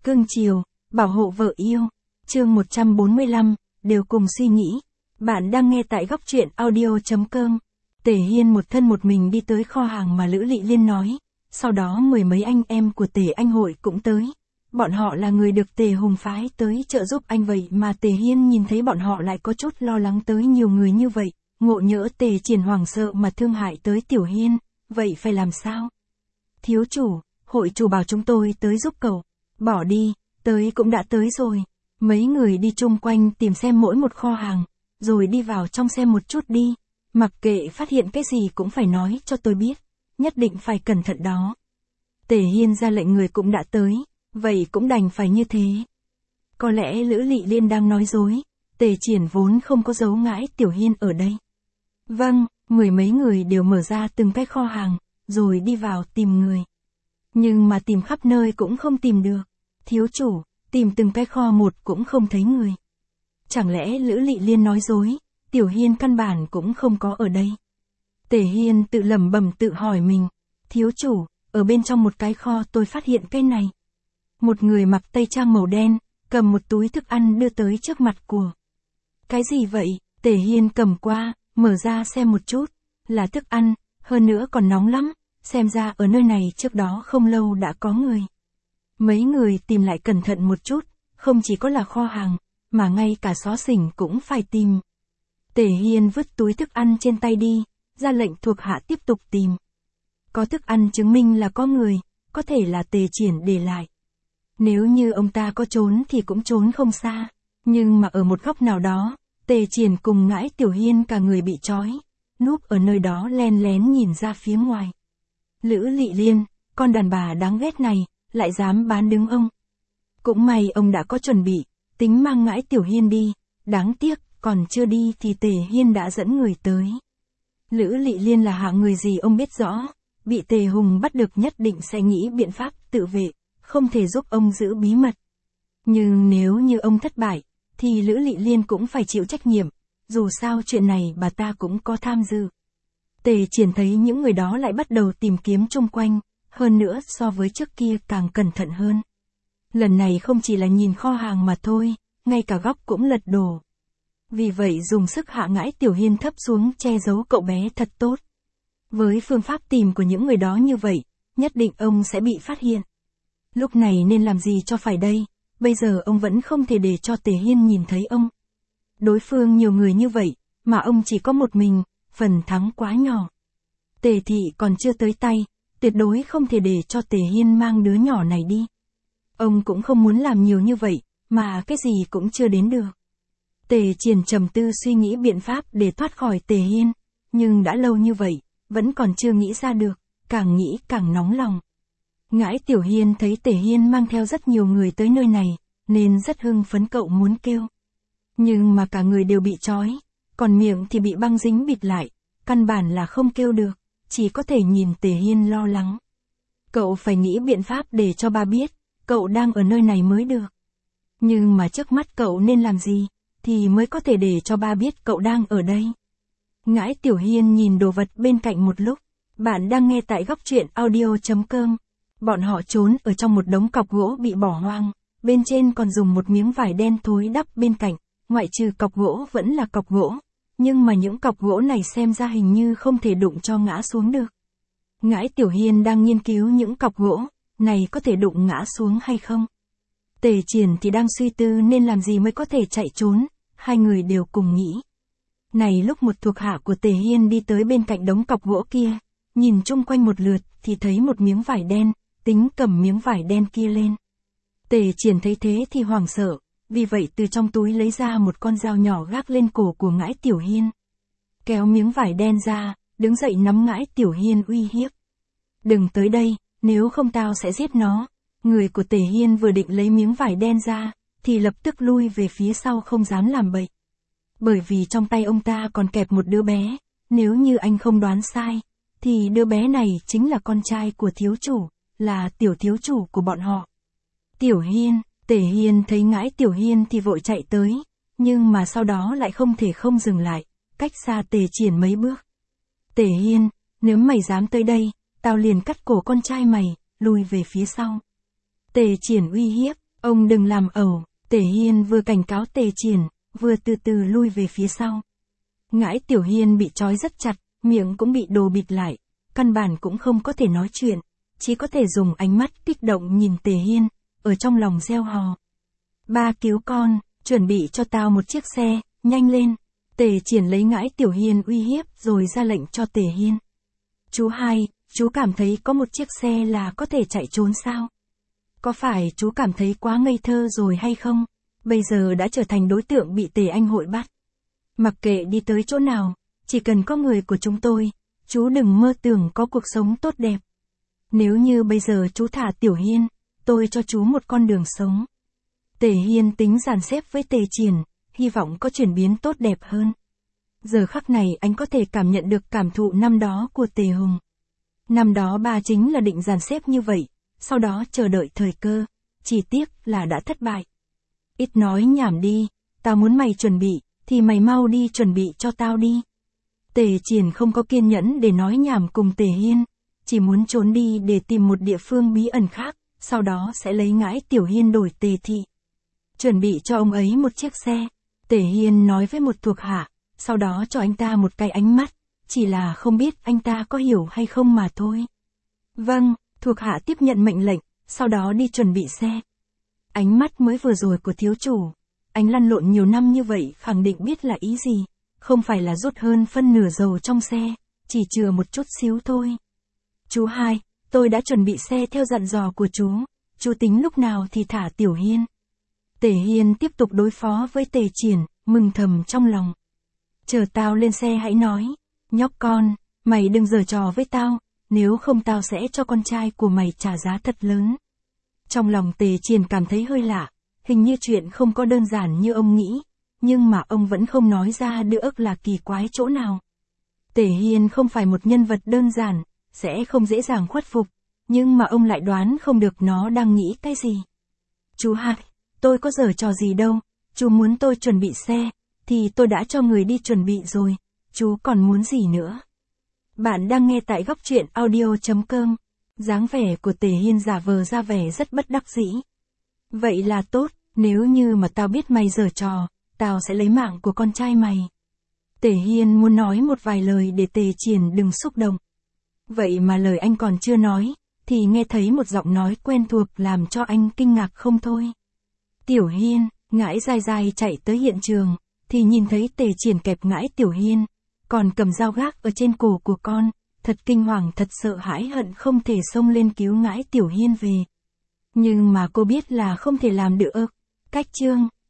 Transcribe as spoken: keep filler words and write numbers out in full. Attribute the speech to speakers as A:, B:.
A: cưng chiều, bảo hộ vợ yêu. Chương một trăm bốn mươi lăm, đều cùng suy nghĩ. Bạn đang nghe tại góc truyện audio chấm com. Tề Hiên một thân một mình đi tới kho hàng mà Lữ Lị Liên nói, sau đó mười mấy anh em của Tề Anh Hội cũng tới. Bọn họ là người được Tề Hùng phái tới trợ giúp anh, vậy mà Tề Hiên nhìn thấy bọn họ lại có chút lo lắng tới nhiều người như vậy, ngộ nhỡ Tề Triển hoảng sợ mà thương hại tới Tiểu Hiên, vậy phải làm sao? Thiếu chủ, hội chủ bảo chúng tôi tới giúp cậu. Bỏ đi, tới cũng đã tới rồi. Mấy người đi chung quanh tìm xem mỗi một kho hàng, rồi đi vào trong xem một chút đi. Mặc kệ phát hiện cái gì cũng phải nói cho tôi biết, nhất định phải cẩn thận đó. Tề Hiên ra lệnh người cũng đã tới, vậy cũng đành phải như thế. Có lẽ Lữ Lị Liên đang nói dối, Tề Triển vốn không có giấu ngãi Tiểu Hiên ở đây. Vâng, mười mấy người đều mở ra từng cái kho hàng, rồi đi vào tìm người. Nhưng mà tìm khắp nơi cũng không tìm được. Thiếu chủ, tìm từng cái kho một cũng không thấy người. Chẳng lẽ Lữ Lị Liên nói dối, Tiểu Hiên căn bản cũng không có ở đây. Tề Hiên tự lẩm bẩm tự hỏi mình, thiếu chủ, ở bên trong một cái kho tôi phát hiện cái này. Một người mặc tây trang màu đen, cầm một túi thức ăn đưa tới trước mặt của. Cái gì vậy? Tề Hiên cầm qua, mở ra xem một chút, là thức ăn, hơn nữa còn nóng lắm, xem ra ở nơi này trước đó không lâu đã có người. Mấy người tìm lại cẩn thận một chút, không chỉ có là kho hàng, mà ngay cả xó xỉnh cũng phải tìm. Tề Hiên vứt túi thức ăn trên tay đi, ra lệnh thuộc hạ tiếp tục tìm. Có thức ăn chứng minh là có người, có thể là Tề Triển để lại. Nếu như ông ta có trốn thì cũng trốn không xa, nhưng mà ở một góc nào đó, Tề Triển cùng ngãi Tiểu Hiên cả người bị trói, núp ở nơi đó len lén nhìn ra phía ngoài. Lữ Lị Liên, con đàn bà đáng ghét này, lại dám bán đứng ông. Cũng may ông đã có chuẩn bị, tính mang ngãi Tiểu Hiên đi, đáng tiếc, còn chưa đi thì Tề Hiên đã dẫn người tới. Lữ Lị Liên là hạng người gì ông biết rõ, bị Tề Hùng bắt được nhất định sẽ nghĩ biện pháp tự vệ, không thể giúp ông giữ bí mật. Nhưng nếu như ông thất bại, thì Lữ Lị Liên cũng phải chịu trách nhiệm, dù sao chuyện này bà ta cũng có tham dự. Tề Triển thấy những người đó lại bắt đầu tìm kiếm chung quanh, hơn nữa so với trước kia càng cẩn thận hơn. Lần này không chỉ là nhìn kho hàng mà thôi, ngay cả góc cũng lật đổ. Vì vậy dùng sức hạ ngãi Tiểu Hiên thấp xuống che giấu cậu bé thật tốt. Với phương pháp tìm của những người đó như vậy, nhất định ông sẽ bị phát hiện. Lúc này nên làm gì cho phải đây, bây giờ ông vẫn không thể để cho Tề Hiên nhìn thấy ông. Đối phương nhiều người như vậy, mà ông chỉ có một mình, phần thắng quá nhỏ. Tề thị còn chưa tới tay, tuyệt đối không thể để cho Tề Hiên mang đứa nhỏ này đi. Ông cũng không muốn làm nhiều như vậy, mà cái gì cũng chưa đến được. Tề Triển trầm tư suy nghĩ biện pháp để thoát khỏi Tề Hiên, nhưng đã lâu như vậy, vẫn còn chưa nghĩ ra được, càng nghĩ càng nóng lòng. Ngãi Tiểu Hiên thấy Tề Hiên mang theo rất nhiều người tới nơi này, nên rất hưng phấn cậu muốn kêu. Nhưng mà cả người đều bị trói, còn miệng thì bị băng dính bịt lại, căn bản là không kêu được, chỉ có thể nhìn Tề Hiên lo lắng. Cậu phải nghĩ biện pháp để cho ba biết, cậu đang ở nơi này mới được. Nhưng mà trước mắt cậu nên làm gì, thì mới có thể để cho ba biết cậu đang ở đây. Ngãi Tiểu Hiên nhìn đồ vật bên cạnh một lúc, bạn đang nghe tại góc truyện audio chấm com. Bọn họ trốn ở trong một đống cọc gỗ bị bỏ hoang, bên trên còn dùng một miếng vải đen thối đắp bên cạnh, ngoại trừ cọc gỗ vẫn là cọc gỗ, nhưng mà những cọc gỗ này xem ra hình như không thể đụng cho ngã xuống được. Ngãi Tiểu Hiên đang nghiên cứu những cọc gỗ này có thể đụng ngã xuống hay không. Tề Triển thì đang suy tư nên làm gì mới có thể chạy trốn, hai người đều cùng nghĩ. Này lúc một thuộc hạ của Tề Hiên đi tới bên cạnh đống cọc gỗ kia, nhìn chung quanh một lượt thì thấy một miếng vải đen, tính cầm miếng vải đen kia lên. Tề Triển thấy thế thì hoảng sợ, vì vậy từ trong túi lấy ra một con dao nhỏ gác lên cổ của ngãi Tiểu Hiên. Kéo miếng vải đen ra, đứng dậy nắm ngãi Tiểu Hiên uy hiếp. Đừng tới đây, nếu không tao sẽ giết nó. Người của Tề Hiên vừa định lấy miếng vải đen ra, thì lập tức lui về phía sau không dám làm bậy. Bởi vì trong tay ông ta còn kẹp một đứa bé, nếu như anh không đoán sai, thì đứa bé này chính là con trai của thiếu chủ, là tiểu thiếu chủ của bọn họ. Tiểu Hiên, Tề Hiên thấy ngãi Tiểu Hiên thì vội chạy tới, nhưng mà sau đó lại không thể không dừng lại, cách xa Tề Triển mấy bước. Tề Hiên, nếu mày dám tới đây, tao liền cắt cổ con trai mày, lùi về phía sau. Tề Triển uy hiếp, Ông đừng làm ẩu, Tề Hiên vừa cảnh cáo Tề Triển, vừa từ từ lui về phía sau. Ngãi Tiểu Hiên bị trói rất chặt, miệng cũng bị đồ bịt lại, căn bản cũng không có thể nói chuyện, chỉ có thể dùng ánh mắt kích động nhìn Tề Hiên, ở trong lòng reo hò. Ba cứu con, chuẩn bị cho tao một chiếc xe, nhanh lên. Tề Triển lấy Ngãi Tiểu Hiên uy hiếp rồi ra lệnh cho Tề Hiên. Chú hai, chú cảm thấy có một chiếc xe là có thể chạy trốn sao? Có phải chú cảm thấy quá ngây thơ rồi hay không? Bây giờ đã trở thành đối tượng bị Tề Anh hội bắt. Mặc kệ đi tới chỗ nào, chỉ cần có người của chúng tôi, chú đừng mơ tưởng có cuộc sống tốt đẹp. Nếu như bây giờ chú thả Tiểu Hiên, tôi cho chú một con đường sống. Tề Hiên tính dàn xếp với Tề Triển, hy vọng có chuyển biến tốt đẹp hơn. Giờ khắc này anh có thể cảm nhận được cảm thụ năm đó của Tề Hùng. Năm đó bà chính là định dàn xếp như vậy, sau đó chờ đợi thời cơ, chỉ tiếc là đã thất bại. Ít nói nhảm đi, tao muốn mày chuẩn bị, thì mày mau đi chuẩn bị cho tao đi. Tề Triển không có kiên nhẫn để nói nhảm cùng Tề Hiên, chỉ muốn trốn đi để tìm một địa phương bí ẩn khác, sau đó sẽ lấy Ngãi Tiểu Hiên đổi Tề Thị. Chuẩn bị cho ông ấy một chiếc xe, Tề Hiên nói với một thuộc hạ, sau đó cho anh ta một cái ánh mắt, chỉ là không biết anh ta có hiểu hay không mà thôi. Vâng, thuộc hạ tiếp nhận mệnh lệnh, sau đó đi chuẩn bị xe. Ánh mắt mới vừa rồi của thiếu chủ, anh lăn lộn nhiều năm như vậy khẳng định biết là ý gì, không phải là rút hơn phân nửa dầu trong xe, chỉ chừa một chút xíu thôi. Chú hai, tôi đã chuẩn bị xe theo dặn dò của chú, chú tính lúc nào thì thả Tiểu Hiên. Tề Hiên tiếp tục đối phó với Tề Triển, mừng thầm trong lòng. Chờ tao lên xe hãy nói, nhóc con, mày đừng giở trò với tao, nếu không tao sẽ cho con trai của mày trả giá thật lớn. Trong lòng Tề Triển cảm thấy hơi lạ, hình như chuyện không có đơn giản như ông nghĩ, nhưng mà ông vẫn không nói ra được là kỳ quái chỗ nào. Tề Hiên không phải một nhân vật đơn giản, sẽ không dễ dàng khuất phục, nhưng mà ông lại đoán không được nó đang nghĩ cái gì. Chú hai, tôi có giở trò gì đâu, chú muốn tôi chuẩn bị xe, thì tôi đã cho người đi chuẩn bị rồi, chú còn muốn gì nữa. Bạn đang nghe tại góc truyện audio chấm com, dáng vẻ của Tề Hiên giả vờ ra vẻ rất bất đắc dĩ. Vậy là tốt, nếu như mà tao biết mày giở trò, tao sẽ lấy mạng của con trai mày. Tề Hiên muốn nói một vài lời để Tề Triển đừng xúc động. Vậy mà lời anh còn chưa nói, thì nghe thấy một giọng nói quen thuộc làm cho anh kinh ngạc không thôi. Tiểu Hiên, Ngãi dai dai chạy tới hiện trường, thì nhìn thấy Tề Triển kẹp Ngãi Tiểu Hiên, còn cầm dao gác ở trên cổ của con, thật kinh hoàng thật sợ hãi hận không thể xông lên cứu Ngãi Tiểu Hiên về. Nhưng mà cô biết là không thể làm được. Cách chương